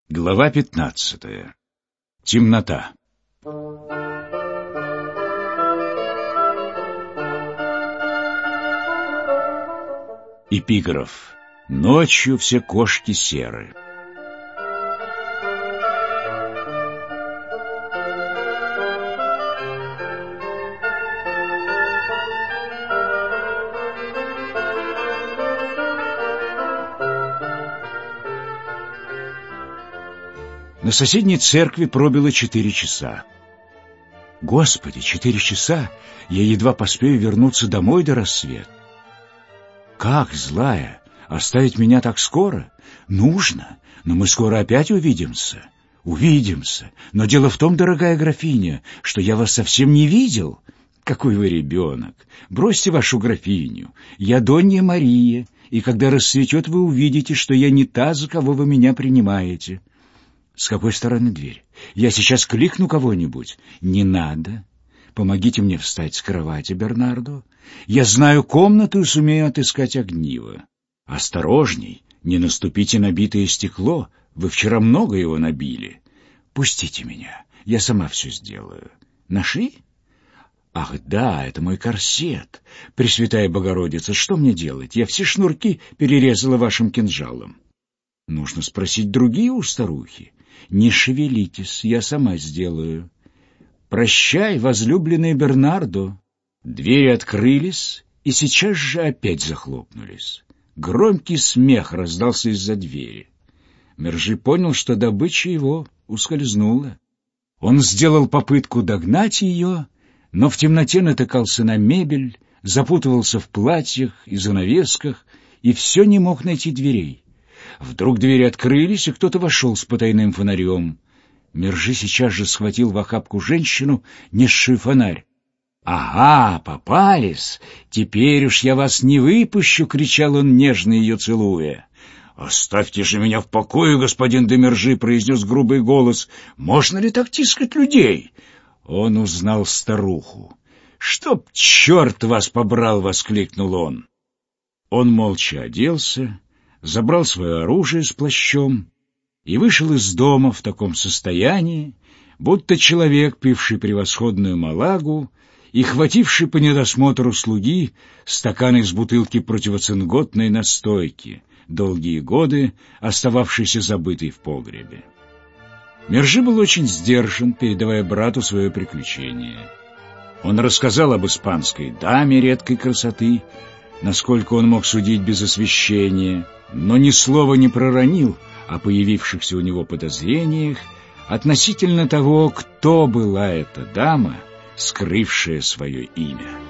Глава 15. Темнота. Эпиграф. Ночью все кошки серы. На соседней церкви пробило 4 часа. Господи, 4 часа! Я едва поспею вернуться домой до рассвета. Как, злая, оставить меня так скоро? Нужно, но мы скоро опять увидимся. Увидимся. Но дело в том, дорогая графиня, что я вас совсем не видел. Какой вы ребенок! Бросьте вашу графиню. Я Донья Мария, и когда рассветет, вы увидите, что я не та, за кого вы меня принимаете. С какой стороны дверь? Я сейчас кликну кого-нибудь. Не надо. Помогите мне встать с кровати, Бернардо. Я знаю комнату и сумею отыскать огниво. Осторожней, не наступите на битое стекло. Вы вчера много его набили. Пустите меня, я сама все сделаю. Нашли? Ах, да, это мой корсет. Пресвятая Богородица, что мне делать? Я все шнурки перерезала вашим кинжалом. Нужно спросить другие у старухи. Не шевелитесь, я сама сделаю. Прощай, возлюбленный Бернардо. Двери открылись и сейчас же опять захлопнулись. Громкий смех раздался из-за двери. Мержи понял, что добыча его ускользнула. Он сделал попытку догнать ее, но в темноте натыкался на мебель, запутывался в платьях и занавесках и все не мог найти дверей. Вдруг двери открылись, и кто-то вошел с потайным фонарем. Мержи сейчас же схватил в охапку женщину, несшую фонарь. «Ага, попались! Теперь уж я вас не выпущу!» — кричал он, нежно ее целуя. «Оставьте же меня в покое, господин де Мержи!» — произнес грубый голос. «Можно ли так тискать людей?» Он узнал старуху. «Чтоб черт вас побрал!» — воскликнул он. Он молча оделся, забрал свое оружие с плащом и вышел из дома в таком состоянии, будто человек, пивший превосходную малагу и хвативший по недосмотру слуги стакан из бутылки противоцинготной настойки, долгие годы остававшейся забытой в погребе. Мержи был очень сдержан, передавая брату свое приключение. Он рассказал об испанской даме редкой красоты, насколько он мог судить без освещения, но ни слова не проронил о появившихся у него подозрениях относительно того, кто была эта дама, скрывшая свое имя.